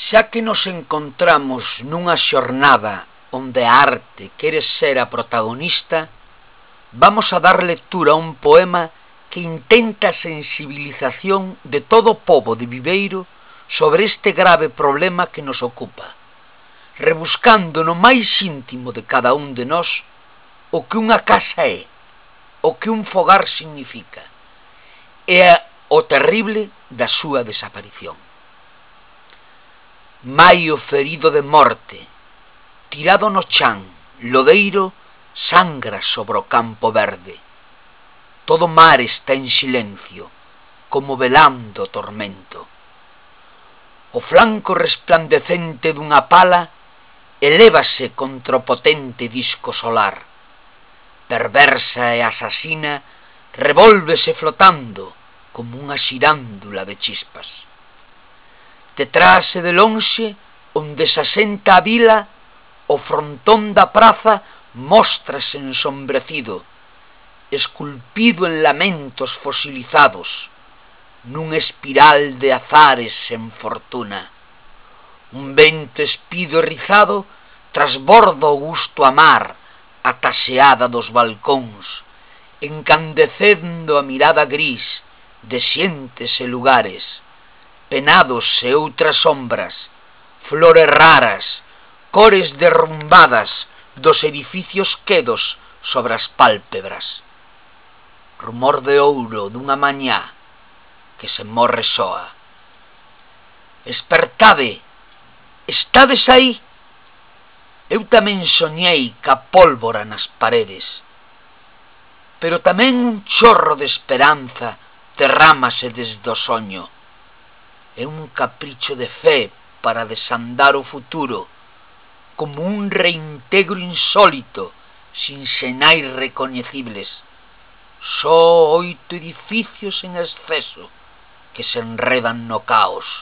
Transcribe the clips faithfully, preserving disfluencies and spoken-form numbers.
Xa que nos encontramos nunha xornada onde a arte quere ser a protagonista, vamos a dar lectura a un poema que intenta a sensibilización de todo o pobo de Viveiro sobre este grave problema que nos ocupa, rebuscando no máis íntimo de cada un de nós o que unha casa é, o que un fogar significa, e o terrible da súa desaparición. Maio ferido de morte, tirado no chan, lodeiro, sangra sobre o campo verde. Todo mar está en silencio, como velando o tormento. O flanco resplandecente dunha pala elévase contra o potente disco solar. Perversa e asasina, revólvese flotando como unha xirándula de chispas. Detrás e de lonxe, onde se asenta a vila, o frontón da praza móstrase ensombrecido, esculpido en lamentos fosilizados, nun espiral de azares sen fortuna. Un vento espido e rizado trasborda o gusto a mar, a taseada dos balcóns, encandecendo a mirada gris de xentes e lugares, penados e outras sombras, flores raras, cores derrumbadas dos edificios quedos sobre as pálpebras. Rumor de ouro dunha mañá que se morre soa. Espertade, estades aí? Eu tamén soñei ca pólvora nas paredes, pero tamén un chorro de esperanza derrámase desde o soño. É un capricho de fe para desandar o futuro, como un reintegro insólito, sin sinais recoñecibles. Só oito edificios en exceso que se enredan no caos.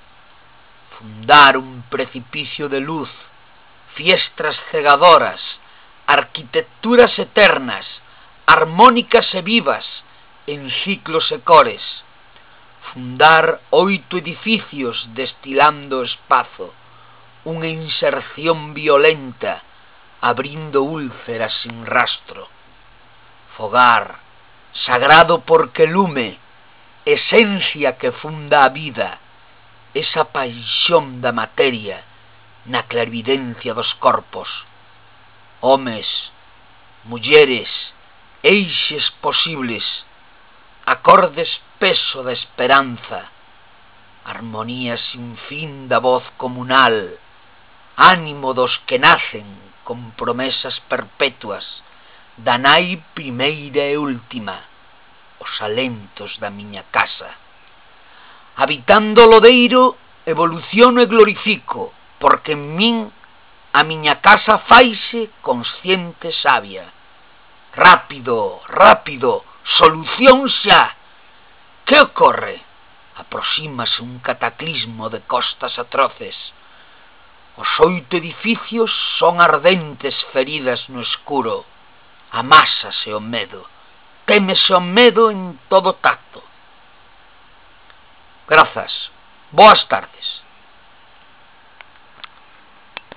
Fundar un precipicio de luz, fiestras cegadoras, arquitecturas eternas, armónicas e vivas, en ciclos e cores. Fundar oito edificios destilando espazo, unha inserción violenta, abrindo úlceras sin rastro. Fogar, sagrado porque lume, esencia que funda a vida, esa paixón da materia na clarividencia dos corpos. Homes, mulleres, eixes posibles, acordes peso da esperanza, armonía sin fin da voz comunal, ánimo dos que nacen con promesas perpetuas, da nai primeira e última, os alentos da miña casa. Habitando o lodeiro, evoluciono e glorifico, porque en min a miña casa faise consciente sabia. Rápido, rápido, solución xa. Que ocorre? Aproxímase un cataclismo de costas atroces. Os oito edificios son ardentes feridas no escuro. Amásase o medo. Témese o medo en todo tacto. Grazas. Boas tardes.